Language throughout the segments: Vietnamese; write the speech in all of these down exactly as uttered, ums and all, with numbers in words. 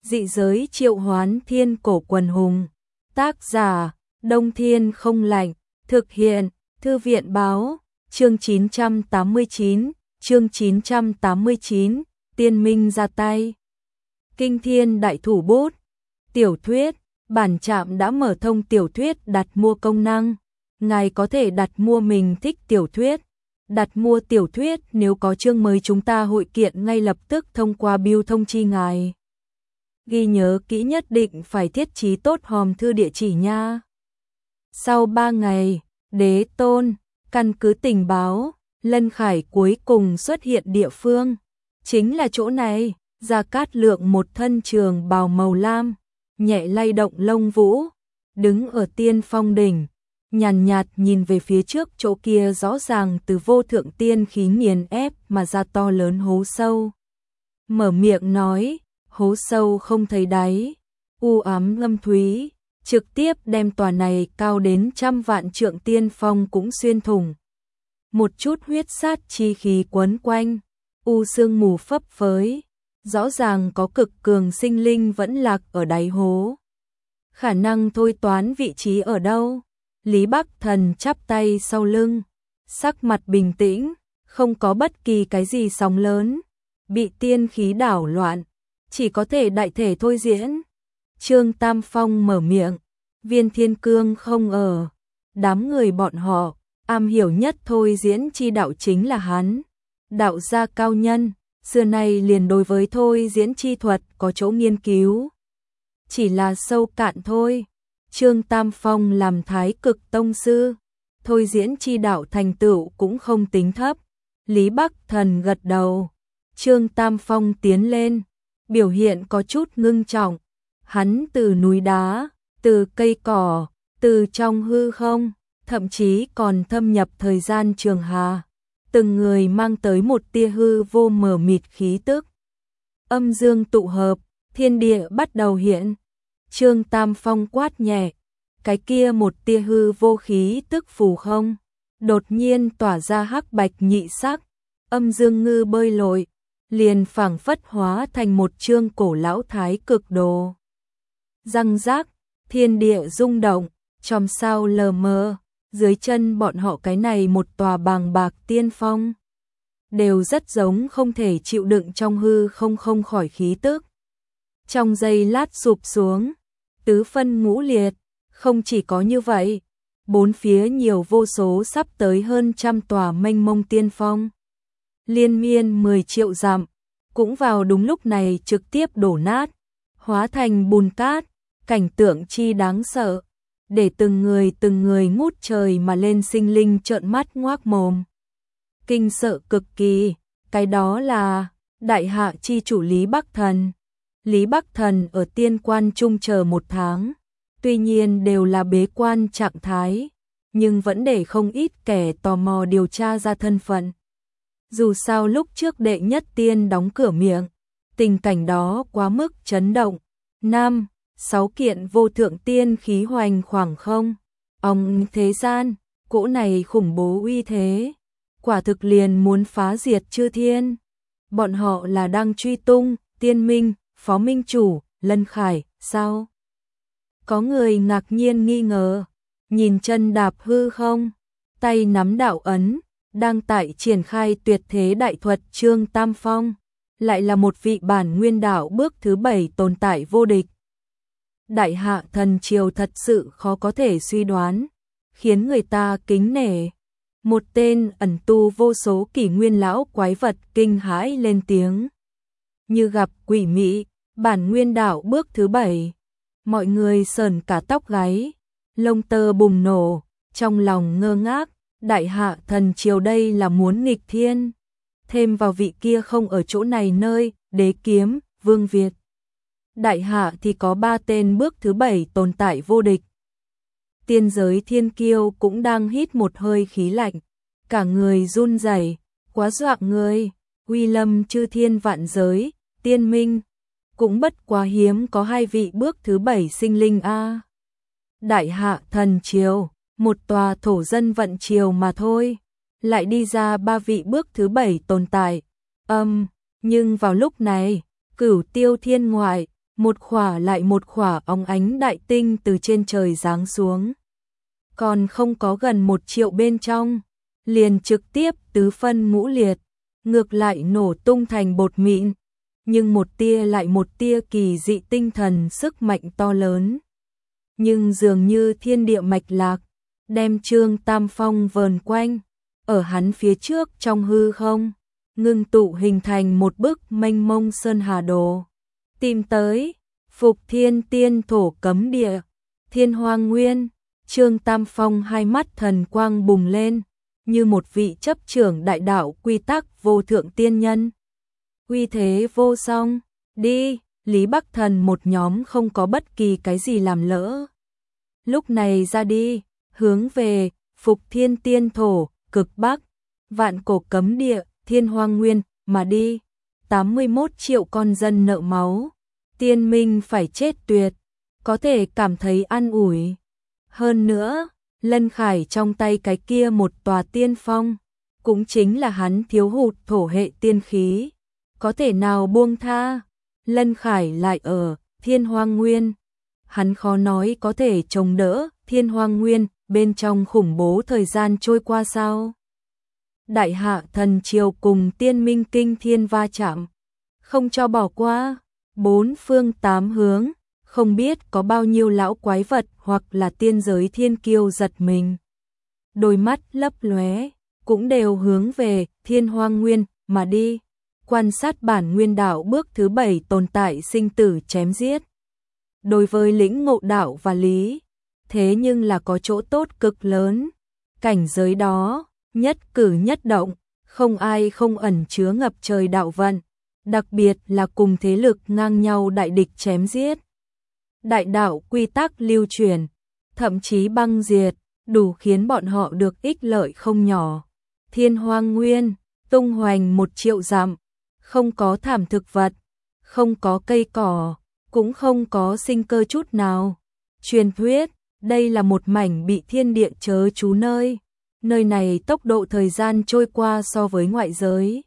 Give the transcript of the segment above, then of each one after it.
Dị giới triệu hoán thiên cổ quần hùng. Tác giả, Đông Thiên không lạnh. Thực hiện, Thư viện báo. Chương chín trăm tám mươi chín, chương chín trăm tám mươi chín, Tiên Minh ra tay. Kinh Thiên Đại Thủ Bút. Tiểu thuyết, bản trạm đã mở thông tiểu thuyết đặt mua công năng. Ngài có thể đặt mua mình thích tiểu thuyết. Đặt mua tiểu thuyết, nếu có chương mới chúng ta hội kiện ngay lập tức thông qua bưu thông chi ngài. Ghi nhớ kỹ, nhất định phải thiết trí tốt hòm thư địa chỉ nha. Sau ba ngày, Đế Tôn, căn cứ tình báo, Lân Khải cuối cùng xuất hiện địa phương. Chính là chỗ này. Gia Cát Lượng một thân trường bào màu lam, nhẹ lay động lông vũ, đứng ở Tiên Phong đỉnh, nhàn nhạt nhìn về phía trước, chỗ kia rõ ràng từ vô thượng tiên khí nghiền ép mà ra to lớn hố sâu. Mở miệng nói, hố sâu không thấy đáy, u ám ngâm thúy, trực tiếp đem tòa này cao đến trăm vạn trượng tiên phong cũng xuyên thủng. Một chút huyết sát chi khí quấn quanh, u sương mù phấp phới, rõ ràng có cực cường sinh linh vẫn lạc ở đáy hố. Khả năng thôi toán vị trí ở đâu? Lý Bắc Thần chắp tay sau lưng, sắc mặt bình tĩnh, không có bất kỳ cái gì sóng lớn, bị tiên khí đảo loạn, chỉ có thể đại thể thôi diễn. Trương Tam Phong mở miệng, Viên Thiên Cương không ở, đám người bọn họ, am hiểu nhất thôi diễn chi đạo chính là hắn. Đạo gia cao nhân, xưa nay liền đối với thôi diễn chi thuật có chỗ nghiên cứu. Chỉ là sâu cạn thôi. Trương Tam Phong làm Thái Cực Tông sư, thôi diễn chi đạo thành tựu cũng không tính thấp. Lý Bắc Thần gật đầu. Trương Tam Phong tiến lên, biểu hiện có chút ngưng trọng. Hắn từ núi đá, từ cây cỏ, từ trong hư không, thậm chí còn thâm nhập thời gian trường hà. Từng người mang tới một tia hư vô mờ mịt khí tức. Âm dương tụ hợp, thiên địa bắt đầu hiện. Trương Tam Phong quát nhẹ, cái kia một tia hư vô khí tức phù không, đột nhiên tỏa ra hắc bạch nhị sắc, âm dương ngư bơi lội, liền phảng phất hóa thành một chương cổ lão thái cực đồ. Răng rác, thiên địa rung động, chòm sao lờ mờ, dưới chân bọn họ cái này một tòa bàng bạc tiên phong, đều rất giống không thể chịu đựng trong hư không không khỏi khí tức. Trong giây lát sụp xuống, tứ phân ngũ liệt, không chỉ có như vậy, bốn phía nhiều vô số sắp tới hơn trăm tòa mênh mông tiên phong. Liên miên mười triệu dặm, cũng vào đúng lúc này trực tiếp đổ nát, hóa thành bùn cát, cảnh tượng chi đáng sợ, để từng người từng người ngút trời mà lên sinh linh trợn mắt ngoác mồm. Kinh sợ cực kỳ, cái đó là đại hạ chi chủ Lý Bắc Thần. Lý Bắc Thần ở tiên quan trung chờ một tháng, tuy nhiên đều là bế quan trạng thái, nhưng vẫn để không ít kẻ tò mò điều tra ra thân phận. Dù sao lúc trước đệ nhất tiên đóng cửa miệng, tình cảnh đó quá mức chấn động. Năm, sáu kiện vô thượng tiên khí hoành khoảng không, ông thế gian, cỗ này khủng bố uy thế, quả thực liền muốn phá diệt chư thiên. Bọn họ là đang truy tung Tiên Minh, Phó Minh Chủ, Lân Khải, sao? Có người ngạc nhiên nghi ngờ, nhìn chân đạp hư không, tay nắm đạo ấn, đang tại triển khai tuyệt thế đại thuật Trương Tam Phong, lại là một vị bản nguyên đạo bước thứ bảy tồn tại vô địch. Đại hạ thần triều thật sự khó có thể suy đoán, khiến người ta kính nể. Một tên ẩn tu vô số kỷ nguyên lão quái vật kinh hãi lên tiếng. Như gặp quỷ mị, bản nguyên đạo bước thứ bảy. Mọi người sờn cả tóc gáy, lông tơ bùng nổ, trong lòng ngơ ngác, đại hạ thần triều đây là muốn nghịch thiên. Thêm vào vị kia không ở chỗ này nơi, Đế Kiếm, Vương Việt. Đại hạ thì có ba tên bước thứ bảy tồn tại vô địch. Tiên giới thiên kiêu cũng đang hít một hơi khí lạnh, cả người run rẩy, quá dọa người. Uy lâm chư thiên vạn giới, Tiên Minh, cũng bất quá hiếm có hai vị bước thứ bảy sinh linh a. Đại hạ thần triều, một tòa thổ dân vận triều mà thôi, lại đi ra ba vị bước thứ bảy tồn tại. Âm, um, nhưng vào lúc này, Cửu Tiêu Thiên ngoại, một khỏa lại một khỏa óng ánh đại tinh từ trên trời giáng xuống. Còn không có gần một triệu bên trong, liền trực tiếp tứ phân ngũ liệt, ngược lại nổ tung thành bột mịn, nhưng một tia lại một tia kỳ dị tinh thần sức mạnh to lớn. Nhưng dường như thiên địa mạch lạc, đem Trương Tam Phong vờn quanh, ở hắn phía trước trong hư không, ngưng tụ hình thành một bức mênh mông sơn hà đồ. Tìm tới, Phục Thiên Tiên Thổ Cấm Địa, Thiên Hoang Nguyên, Trương Tam Phong hai mắt thần quang bùng lên, như một vị chấp trưởng đại đạo quy tắc vô thượng tiên nhân. Uy thế vô song, đi, Lý Bắc Thần một nhóm không có bất kỳ cái gì làm lỡ. Lúc này ra đi, hướng về Phục Thiên Tiên Thổ, cực Bắc, Vạn Cổ Cấm Địa, Thiên Hoang Nguyên mà đi. tám mươi mốt triệu con dân nợ máu, tiên minh phải chết tuyệt, có thể cảm thấy an ủi. Hơn nữa, Lân Khải trong tay cái kia một tòa tiên phong, cũng chính là hắn thiếu hụt thổ hệ tiên khí, có thể nào buông tha. Lân Khải lại ở Thiên Hoang Nguyên, hắn khó nói có thể chống đỡ Thiên Hoang Nguyên bên trong khủng bố thời gian trôi qua sao. Đại hạ thần triều cùng tiên minh kinh thiên va chạm, không cho bỏ qua, bốn phương tám hướng, không biết có bao nhiêu lão quái vật hoặc là tiên giới thiên kiêu giật mình. Đôi mắt lấp lóe, cũng đều hướng về Thiên Hoang Nguyên mà đi, quan sát bản nguyên đạo bước thứ bảy tồn tại sinh tử chém giết. Đối với lĩnh ngộ đạo và lý, thế nhưng là có chỗ tốt cực lớn, cảnh giới đó, nhất cử nhất động, không ai không ẩn chứa ngập trời đạo vận, đặc biệt là cùng thế lực ngang nhau đại địch chém giết. Đại đạo quy tắc lưu truyền, thậm chí băng diệt, đủ khiến bọn họ được ích lợi không nhỏ. Thiên Hoang Nguyên, tung hoành một triệu dặm, không có thảm thực vật, không có cây cỏ, cũng không có sinh cơ chút nào. Truyền thuyết, đây là một mảnh bị thiên địa chớ chú nơi. Nơi này tốc độ thời gian trôi qua so với ngoại giới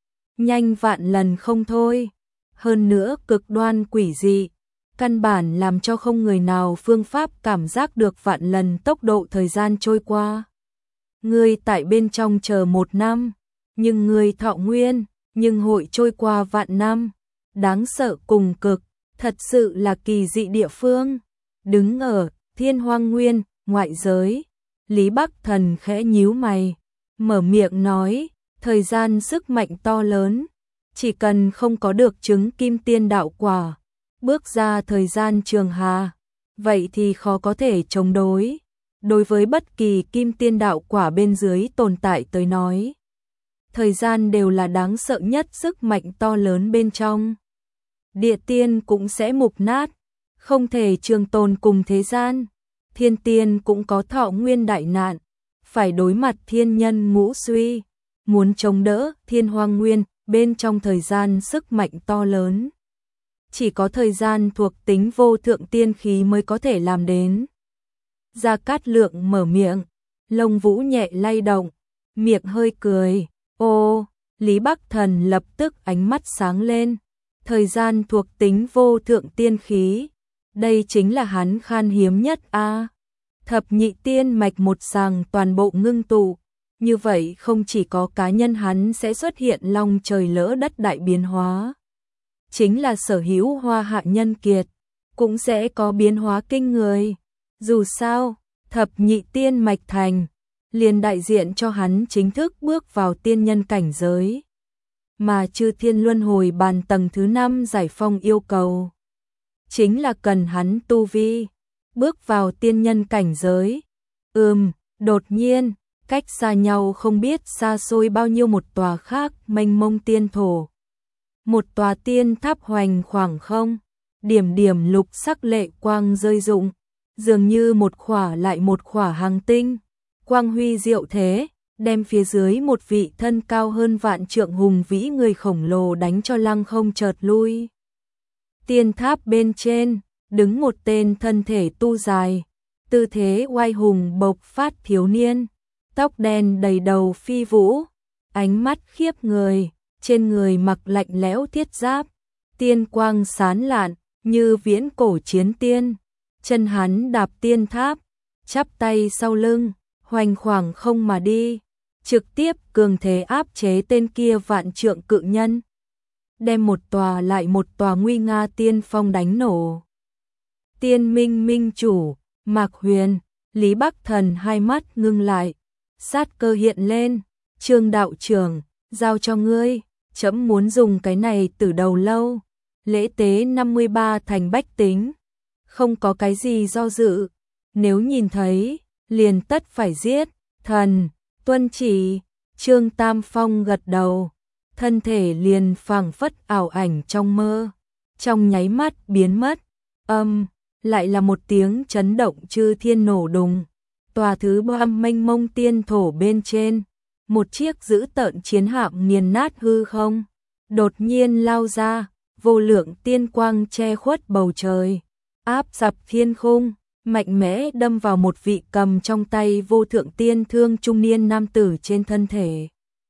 nhanh vạn lần không thôi, hơn nữa cực đoan quỷ dị, căn bản làm cho không người nào phương pháp cảm giác được vạn lần tốc độ thời gian trôi qua. Ngươi tại bên trong chờ một năm, nhưng ngươi thọ nguyên, nhưng hội trôi qua vạn năm, đáng sợ cùng cực, thật sự là kỳ dị địa phương. Đứng ở Thiên Hoang Nguyên, ngoại giới, Lý Bắc Thần khẽ nhíu mày, mở miệng nói, thời gian sức mạnh to lớn, chỉ cần không có được chứng kim tiên đạo quả, bước ra thời gian trường hà, vậy thì khó có thể chống đối. Đối với bất kỳ kim tiên đạo quả bên dưới tồn tại tới nói, thời gian đều là đáng sợ nhất sức mạnh to lớn bên trong. Địa tiên cũng sẽ mục nát, không thể trường tồn cùng thế gian. Thiên tiên cũng có thọ nguyên đại nạn, phải đối mặt thiên nhân ngũ suy, muốn chống đỡ Thiên Hoang Nguyên bên trong thời gian sức mạnh to lớn. Chỉ có thời gian thuộc tính vô thượng tiên khí mới có thể làm đến. Gia Cát Lượng mở miệng, lông vũ nhẹ lay động, miệng hơi cười, ô, Lý Bắc Thần lập tức ánh mắt sáng lên, thời gian thuộc tính vô thượng tiên khí. Đây chính là hắn khan hiếm nhất a. À, thập nhị tiên mạch một sàng toàn bộ ngưng tụ, như vậy không chỉ có cá nhân hắn sẽ xuất hiện long trời lỡ đất đại biến hóa, chính là sở hữu hoa hạ nhân kiệt cũng sẽ có biến hóa kinh người. Dù sao, thập nhị tiên mạch thành, liền đại diện cho hắn chính thức bước vào tiên nhân cảnh giới, mà Chư Thiên Luân Hồi Bàn tầng thứ năm giải phong yêu cầu chính là cần hắn tu vi bước vào tiên nhân cảnh giới. Ừm, đột nhiên, cách xa nhau không biết xa xôi bao nhiêu một tòa khác mênh mông tiên thổ. Một tòa tiên tháp hoành khoảng không, điểm điểm lục sắc lệ quang rơi rụng, dường như một khỏa lại một khỏa hành tinh, quang huy diệu thế, đem phía dưới một vị thân cao hơn vạn trượng hùng vĩ người khổng lồ đánh cho lăng không chợt lui. Tiên tháp bên trên, đứng một tên thân thể tu dài, tư thế oai hùng bộc phát thiếu niên, tóc đen đầy đầu phi vũ, ánh mắt khiếp người, trên người mặc lạnh lẽo thiết giáp, tiên quang sán lạn, như viễn cổ chiến tiên, chân hắn đạp tiên tháp, chắp tay sau lưng, hoành khoảng không mà đi, trực tiếp cường thế áp chế tên kia vạn trượng cự nhân, đem một tòa lại một tòa nguy nga tiên phong đánh nổ. Tiên minh minh chủ, Mạc Huyền, Lý Bắc Thần hai mắt ngưng lại, sát cơ hiện lên, Trương đạo trưởng, giao cho ngươi, trẫm muốn dùng cái này từ đầu lâu, lễ tế năm mươi ba thành bách tính, không có cái gì do dự, nếu nhìn thấy, liền tất phải giết, thần, tuân chỉ, Trương Tam Phong gật đầu, thân thể liền phảng phất ảo ảnh trong mơ, trong nháy mắt biến mất, âm, lại là một tiếng chấn động chư thiên nổ đùng, tòa thứ ba mênh mông tiên thổ bên trên, một chiếc dữ tợn chiến hạm nghiền nát hư không, đột nhiên lao ra, vô lượng tiên quang che khuất bầu trời, áp sập thiên khung, mạnh mẽ đâm vào một vị cầm trong tay vô thượng tiên thương trung niên nam tử trên thân thể.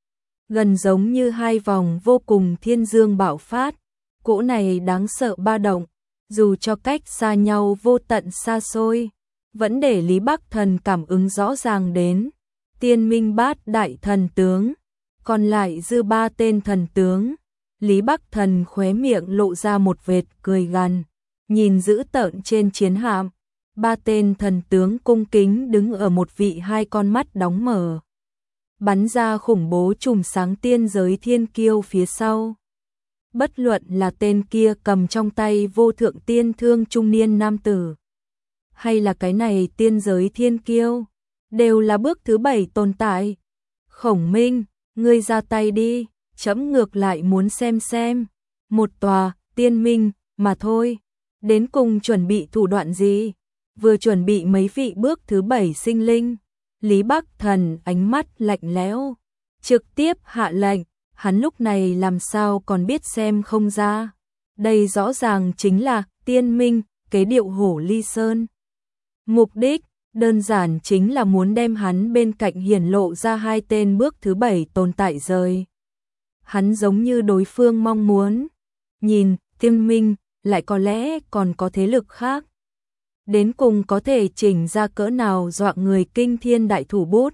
Gần giống như hai vòng vô cùng thiên dương bạo phát, cỗ này đáng sợ ba động, dù cho cách xa nhau vô tận xa xôi, vẫn để Lý Bắc Thần cảm ứng rõ ràng đến. Tiên minh bát đại thần tướng, còn lại dư ba tên thần tướng, Lý Bắc Thần khóe miệng lộ ra một vệt cười gằn, nhìn dữ tợn trên chiến hạm, ba tên thần tướng cung kính đứng ở một vị hai con mắt đóng mở, bắn ra khủng bố chùm sáng tiên giới thiên kiêu phía sau. Bất luận là tên kia cầm trong tay vô thượng tiên thương trung niên nam tử, hay là cái này tiên giới thiên kiêu, đều là bước thứ bảy tồn tại. Khổng Minh, ngươi ra tay đi, trẫm ngược lại muốn xem xem, một tòa tiên minh mà thôi, đến cùng chuẩn bị thủ đoạn gì? Vừa chuẩn bị mấy vị bước thứ bảy sinh linh, Lý Bắc Thần ánh mắt lạnh lẽo, trực tiếp hạ lệnh, hắn lúc này làm sao còn biết xem không ra. Đây rõ ràng chính là tiên minh, kế điệu hổ ly sơn. Mục đích, đơn giản chính là muốn đem hắn bên cạnh hiển lộ ra hai tên bước thứ bảy tồn tại rời. Hắn giống như đối phương mong muốn, nhìn, tiên minh, lại có lẽ còn có thế lực khác. Đến cùng có thể chỉnh ra cỡ nào dọa người kinh thiên đại thủ bút.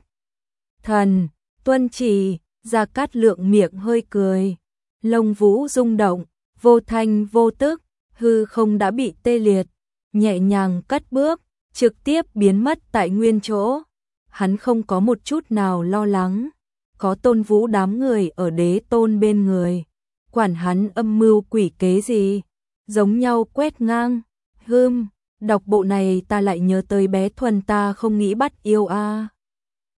Thần, tuân chỉ, Gia Cát Lượng miệng hơi cười, lông vũ rung động, vô thanh vô tức, hư không đã bị tê liệt, nhẹ nhàng cất bước, trực tiếp biến mất tại nguyên chỗ. Hắn không có một chút nào lo lắng, có Tôn Vũ đám người ở đế tôn bên người, quản hắn âm mưu quỷ kế gì, giống nhau quét ngang. Hừm, đọc bộ này ta lại nhớ tới bé Thuần ta không nghĩ bắt yêu a. À.